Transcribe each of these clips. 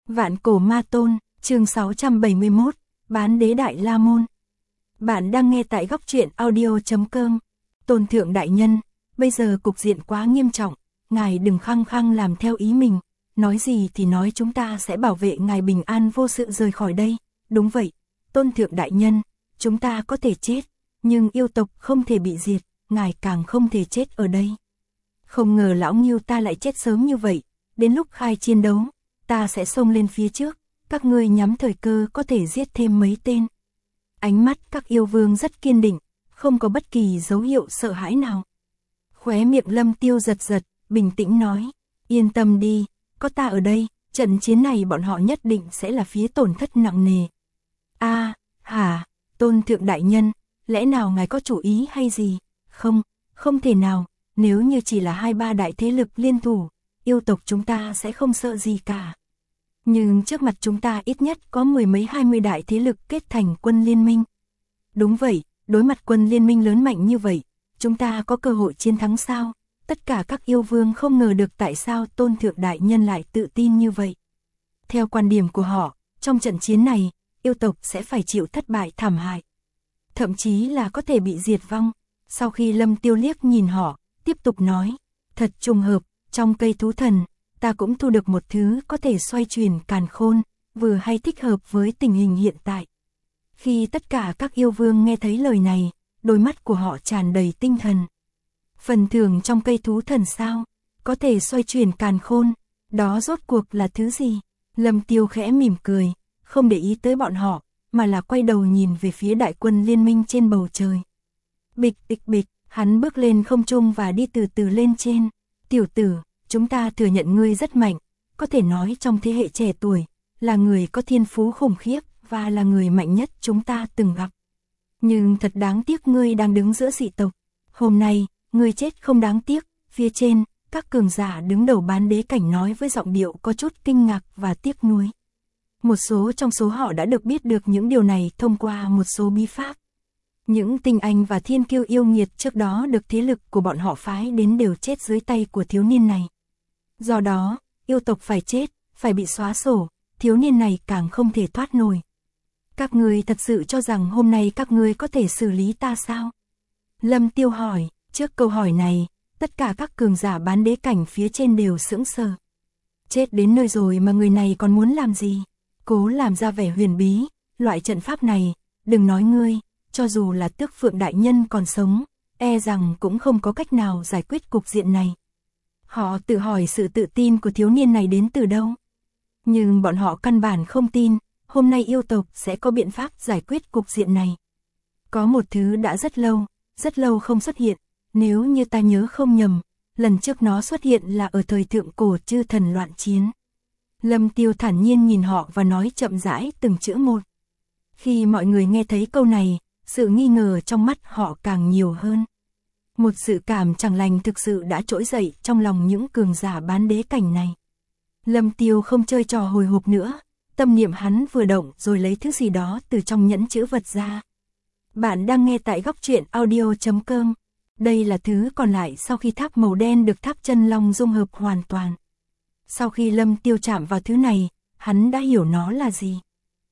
Vạn cổ ma tôn, chương 671, bán đế đại la môn. Bạn đang nghe tại góc truyện audio.com. Tôn thượng đại nhân, bây giờ cục diện quá nghiêm trọng, ngài đừng khăng khăng làm theo ý mình, nói gì thì nói, chúng ta sẽ bảo vệ ngài bình an vô sự rời khỏi đây. Đúng vậy, tôn thượng đại nhân, chúng ta có thể chết, nhưng yêu tộc không thể bị diệt, ngài càng không thể chết ở đây. Không ngờ lão Ngưu ta lại chết sớm như vậy, đến lúc khai chiến đấu, ta sẽ xông lên phía trước, các ngươi nhắm thời cơ có thể giết thêm mấy tên. Ánh mắt các yêu vương rất kiên định, không có bất kỳ dấu hiệu sợ hãi nào. Khóe miệng Lâm Tiêu giật giật, bình tĩnh nói, yên tâm đi, có ta ở đây, trận chiến này bọn họ nhất định sẽ là phía tổn thất nặng nề. Tôn thượng đại nhân, lẽ nào ngài có chủ ý hay gì? Không thể nào, nếu như chỉ là 2-3 đại thế lực liên thủ, yêu tộc chúng ta sẽ không sợ gì cả. Nhưng trước mặt chúng ta ít nhất có 10 mấy 20 đại thế lực kết thành quân liên minh. Đúng vậy, đối mặt quân liên minh lớn mạnh như vậy, chúng ta có cơ hội chiến thắng sao? Tất cả các yêu vương không ngờ được tại sao tôn thượng đại nhân lại tự tin như vậy. Theo quan điểm của họ, trong trận chiến này, yêu tộc sẽ phải chịu thất bại thảm hại. Thậm chí là có thể bị diệt vong. Sau khi Lâm Tiêu liếc nhìn họ, tiếp tục nói, thật trùng hợp, trong cây thú thần, ta cũng thu được một thứ có thể xoay chuyển càn khôn, vừa hay thích hợp với tình hình hiện tại. Khi tất cả các yêu vương nghe thấy lời này, đôi mắt của họ tràn đầy tinh thần. Phần thưởng trong cây thú thần sao? Có thể xoay chuyển càn khôn, đó rốt cuộc là thứ gì? Lâm Tiêu khẽ mỉm cười, không để ý tới bọn họ, mà là quay đầu nhìn về phía đại quân liên minh trên bầu trời. Bịch bịch bịch, hắn bước lên không trung và đi từ từ lên trên. Tiểu tử, chúng ta thừa nhận ngươi rất mạnh, có thể nói trong thế hệ trẻ tuổi, là người có thiên phú khủng khiếp và là người mạnh nhất chúng ta từng gặp. Nhưng thật đáng tiếc ngươi đang đứng giữa dị tộc. Hôm nay, ngươi chết không đáng tiếc. Phía trên, các cường giả đứng đầu bán đế cảnh nói với giọng điệu có chút kinh ngạc và tiếc nuối. Một số trong số họ đã được biết được những điều này thông qua một số bí pháp. Những tinh anh và thiên kiêu yêu nghiệt trước đó được thế lực của bọn họ phái đến đều chết dưới tay của thiếu niên này. Do đó, yêu tộc phải chết, phải bị xóa sổ, thiếu niên này càng không thể thoát nổi. Các ngươi thật sự cho rằng hôm nay các ngươi có thể xử lý ta sao? Lâm Tiêu hỏi, trước câu hỏi này, tất cả các cường giả bán đế cảnh phía trên đều sững sờ. Chết đến nơi rồi mà người này còn muốn làm gì? Cố làm ra vẻ huyền bí, loại trận pháp này, đừng nói ngươi, cho dù là Tước Phượng đại nhân còn sống, e rằng cũng không có cách nào giải quyết cục diện này. Họ tự hỏi sự tự tin của thiếu niên này đến từ đâu. Nhưng bọn họ căn bản không tin, hôm nay yêu tộc sẽ có biện pháp giải quyết cục diện này. Có một thứ đã rất lâu không xuất hiện, nếu như ta nhớ không nhầm, lần trước nó xuất hiện là ở thời thượng cổ chư thần loạn chiến. Lâm Tiêu thản nhiên nhìn họ và nói chậm rãi từng chữ một. Khi mọi người nghe thấy câu này, sự nghi ngờ trong mắt họ càng nhiều hơn. Một sự cảm chẳng lành thực sự đã trỗi dậy trong lòng những cường giả bán đế cảnh này. Lâm Tiêu không chơi trò hồi hộp nữa, tâm niệm hắn vừa động rồi lấy thứ gì đó từ trong nhẫn chữ vật ra. Bạn đang nghe tại góc truyện audio.com. Đây là thứ còn lại sau khi tháp màu đen được tháp chân long dung hợp hoàn toàn. Sau khi Lâm Tiêu chạm vào thứ này, hắn đã hiểu nó là gì.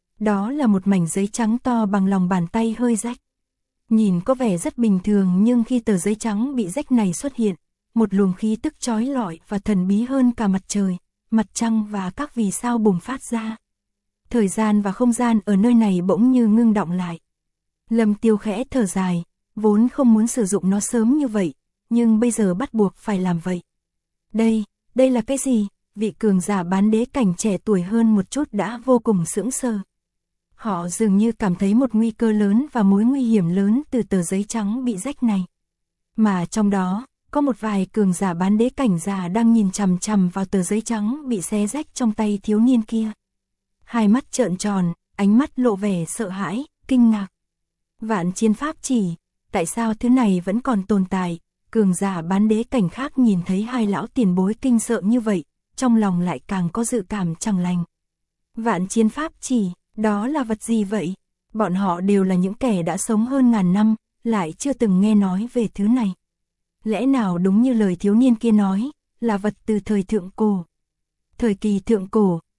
Đó là một mảnh giấy trắng to bằng lòng bàn tay hơi rách. Nhìn có vẻ rất bình thường nhưng khi tờ giấy trắng bị rách này xuất hiện, một luồng khí tức chói lọi và thần bí hơn cả mặt trời, mặt trăng và các vì sao bùng phát ra. Thời gian và không gian ở nơi này bỗng như ngưng đọng lại. Lâm Tiêu khẽ thở dài, vốn không muốn sử dụng nó sớm như vậy, nhưng bây giờ bắt buộc phải làm vậy. Đây là cái gì? Vị cường giả bán đế cảnh trẻ tuổi hơn một chút đã vô cùng sững sờ. Họ dường như cảm thấy một nguy cơ lớn và mối nguy hiểm lớn từ tờ giấy trắng bị rách này. Mà trong đó, có một vài cường giả bán đế cảnh già đang nhìn chằm chằm vào tờ giấy trắng bị xé rách trong tay thiếu niên kia. Hai mắt trợn tròn, ánh mắt lộ vẻ sợ hãi, kinh ngạc. Vạn chiến pháp chỉ, tại sao thứ này vẫn còn tồn tại? Cường giả bán đế cảnh khác nhìn thấy hai lão tiền bối kinh sợ như vậy, trong lòng lại càng có dự cảm chẳng lành. Vạn chiến pháp chỉ, đó là vật gì vậy? Bọn họ đều là những kẻ đã sống hơn ngàn năm, lại chưa từng nghe nói về thứ này. Lẽ nào đúng như lời thiếu niên kia nói, là vật từ thời thượng cổ? Thời kỳ thượng cổ,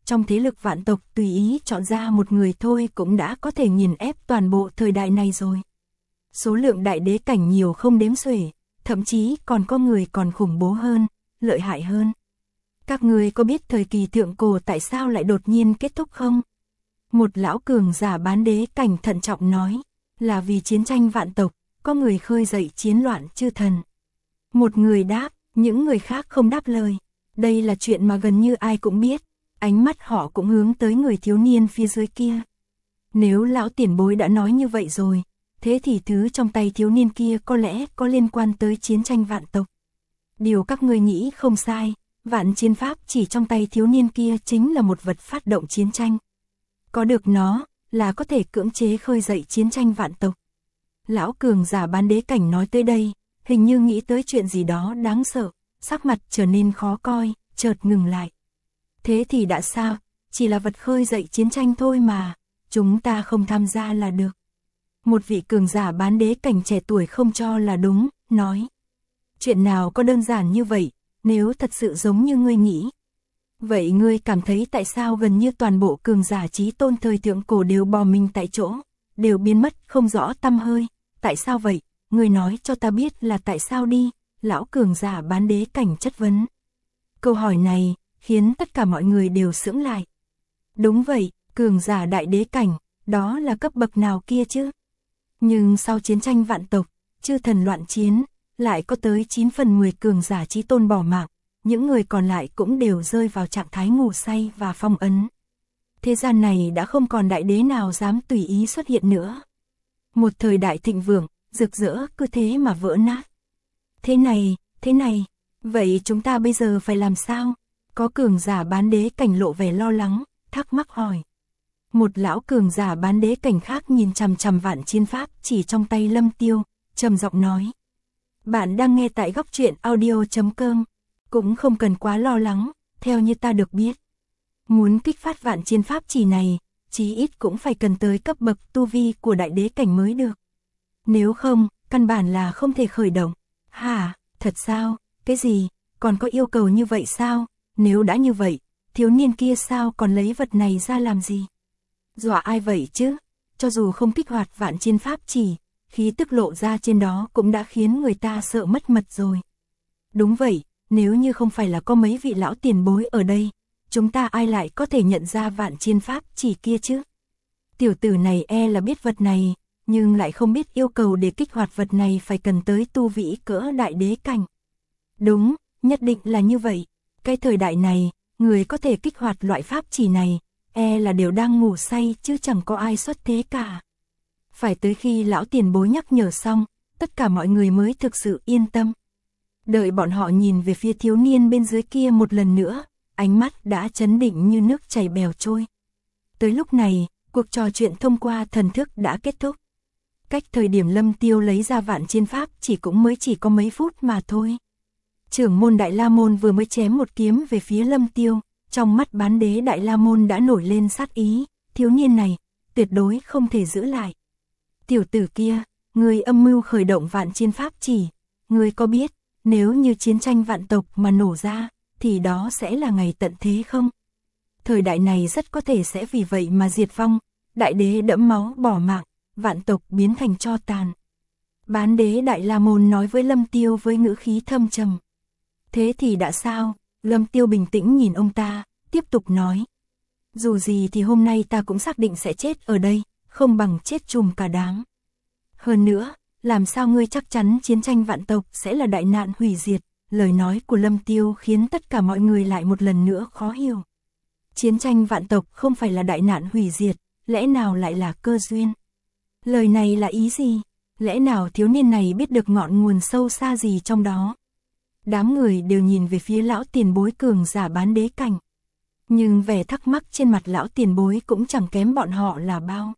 trong thế lực vạn tộc tùy ý chọn ra một người thôi cũng đã có thể nghiền ép toàn bộ thời đại này rồi. Số lượng đại đế cảnh nhiều không đếm xuể, thậm chí còn có người còn khủng bố hơn, lợi hại hơn. Các người có biết thời kỳ thượng cổ tại sao lại đột nhiên kết thúc không? Một lão cường giả bán đế cảnh thận trọng nói, là vì chiến tranh vạn tộc, có người khơi dậy chiến loạn chư thần. Một người đáp, những người khác không đáp lời. Đây là chuyện mà gần như ai cũng biết, ánh mắt họ cũng hướng tới người thiếu niên phía dưới kia. Nếu lão tiền bối đã nói như vậy rồi, thế thì thứ trong tay thiếu niên kia có lẽ có liên quan tới chiến tranh vạn tộc. Điều các ngươi nghĩ không sai, vạn chiến pháp chỉ trong tay thiếu niên kia chính là một vật phát động chiến tranh. Có được nó, là có thể cưỡng chế khơi dậy chiến tranh vạn tộc. Lão cường giả bán đế cảnh nói tới đây, hình như nghĩ tới chuyện gì đó đáng sợ, sắc mặt trở nên khó coi, chợt ngừng lại. Thế thì đã sao, chỉ là vật khơi dậy chiến tranh thôi mà, chúng ta không tham gia là được. Một vị cường giả bán đế cảnh trẻ tuổi không cho là đúng, nói. Chuyện nào có đơn giản như vậy, nếu thật sự giống như ngươi nghĩ. Vậy ngươi cảm thấy tại sao gần như toàn bộ cường giả chí tôn thời thượng cổ đều bò mình tại chỗ, đều biến mất không rõ tăm hơi, tại sao vậy, ngươi nói cho ta biết là tại sao đi, lão cường giả bán đế cảnh chất vấn. Câu hỏi này, khiến tất cả mọi người đều sững lại. Đúng vậy, cường giả đại đế cảnh, đó là cấp bậc nào kia chứ? Nhưng sau chiến tranh vạn tộc, chư thần loạn chiến, lại có tới 9 phần 10 cường giả chí tôn bỏ mạng, những người còn lại cũng đều rơi vào trạng thái ngủ say và phong ấn. Thế gian này đã không còn đại đế nào dám tùy ý xuất hiện nữa. Một thời đại thịnh vượng, rực rỡ cứ thế mà vỡ nát. Thế này, vậy chúng ta bây giờ phải làm sao? Có cường giả bán đế cảnh lộ vẻ lo lắng, thắc mắc hỏi. Một lão cường giả bán đế cảnh khác nhìn chằm chằm vạn chiến pháp chỉ trong tay Lâm Tiêu, trầm giọng nói. Bạn đang nghe tại góc truyện audio.com, cũng không cần quá lo lắng, theo như ta được biết. Muốn kích phát vạn chiến pháp chỉ này, chí ít cũng phải cần tới cấp bậc tu vi của đại đế cảnh mới được. Nếu không, căn bản là không thể khởi động. Hả, thật sao, cái gì, còn có yêu cầu như vậy sao? Nếu đã như vậy, thiếu niên kia sao còn lấy vật này ra làm gì? Dọa ai vậy chứ? Cho dù không kích hoạt vạn chiến pháp chỉ, khí tức lộ ra trên đó cũng đã khiến người ta sợ mất mật rồi. Đúng vậy, nếu như không phải là có mấy vị lão tiền bối ở đây, chúng ta ai lại có thể nhận ra vạn chiến pháp chỉ kia chứ? Tiểu tử này là biết vật này, nhưng lại không biết yêu cầu để kích hoạt vật này phải cần tới tu vĩ cỡ đại đế cảnh. Đúng, nhất định là như vậy. Cái thời đại này, người có thể kích hoạt loại pháp chỉ này, là đều đang ngủ say chứ chẳng có ai xuất thế cả. Phải tới khi lão tiền bối nhắc nhở xong, tất cả mọi người mới thực sự yên tâm. Đợi bọn họ nhìn về phía thiếu niên bên dưới kia một lần nữa, ánh mắt đã chấn định như nước chảy bèo trôi. Tới lúc này, cuộc trò chuyện thông qua thần thức đã kết thúc. Cách thời điểm Lâm Tiêu lấy ra vạn chiến pháp chỉ có mấy phút mà thôi. Trưởng môn Đại La Môn vừa mới chém một kiếm về phía Lâm Tiêu, trong mắt bán đế Đại La Môn đã nổi lên sát ý, thiếu niên này, tuyệt đối không thể giữ lại. Tiểu tử kia, người âm mưu khởi động vạn chiến pháp chỉ, người có biết, nếu như chiến tranh vạn tộc mà nổ ra, thì đó sẽ là ngày tận thế không? Thời đại này rất có thể sẽ vì vậy mà diệt vong, đại đế đẫm máu bỏ mạng, vạn tộc biến thành tro tàn. Bán đế Đại La Môn nói với Lâm Tiêu với ngữ khí thâm trầm. Thế thì đã sao? Lâm Tiêu bình tĩnh nhìn ông ta, tiếp tục nói. Dù gì thì hôm nay ta cũng xác định sẽ chết ở đây, không bằng chết chùm cả đám. Hơn nữa, làm sao ngươi chắc chắn chiến tranh vạn tộc sẽ là đại nạn hủy diệt? Lời nói của Lâm Tiêu khiến tất cả mọi người lại một lần nữa khó hiểu. Chiến tranh vạn tộc không phải là đại nạn hủy diệt, lẽ nào lại là cơ duyên? Lời này là ý gì? Lẽ nào thiếu niên này biết được ngọn nguồn sâu xa gì trong đó? Đám người đều nhìn về phía lão tiền bối cường giả bán đế cảnh. Nhưng vẻ thắc mắc trên mặt lão tiền bối cũng chẳng kém bọn họ là bao.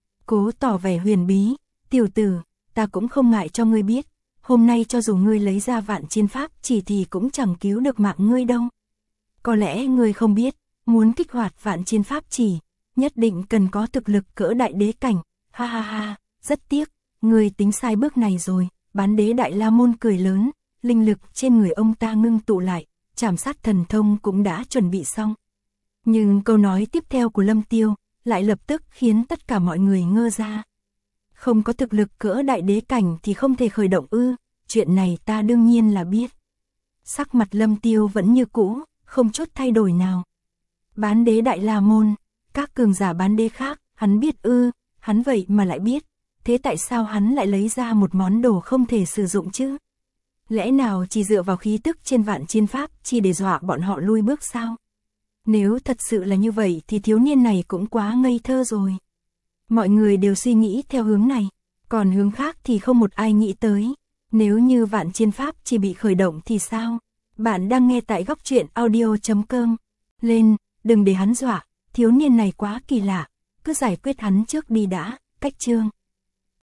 Cố tỏ vẻ huyền bí, tiểu tử, ta cũng không ngại cho ngươi biết, hôm nay cho dù ngươi lấy ra vạn chiến pháp chỉ thì cũng chẳng cứu được mạng ngươi đâu. Có lẽ ngươi không biết, muốn kích hoạt vạn chiến pháp chỉ, nhất định cần có thực lực cỡ đại đế cảnh, ha ha ha, rất tiếc, ngươi tính sai bước này rồi, bán đế Đại La Môn cười lớn, linh lực trên người ông ta ngưng tụ lại, trảm sát thần thông cũng đã chuẩn bị xong. Nhưng câu nói tiếp theo của Lâm Tiêu lại lập tức khiến tất cả mọi người ngơ ra. Không có thực lực cỡ đại đế cảnh thì không thể khởi động ư, chuyện này ta đương nhiên là biết. Sắc mặt Lâm Tiêu vẫn như cũ, không chút thay đổi nào. Bán đế Đại La Môn, các cường giả bán đế khác, hắn biết ư, hắn vậy mà lại biết. Thế tại sao hắn lại lấy ra một món đồ không thể sử dụng chứ? Lẽ nào chỉ dựa vào khí tức trên Vạn Chiên Pháp chỉ để dọa bọn họ lui bước sao? Nếu thật sự là như vậy thì thiếu niên này cũng quá ngây thơ rồi. Mọi người đều suy nghĩ theo hướng này, còn hướng khác thì không một ai nghĩ tới. Nếu như Vạn Chiên Pháp chỉ bị khởi động thì sao? Bạn đang nghe tại Góc Truyện Audio.com. Lên, đừng để hắn dọa, thiếu niên này quá kỳ lạ, cứ giải quyết hắn trước đi đã. Cách chương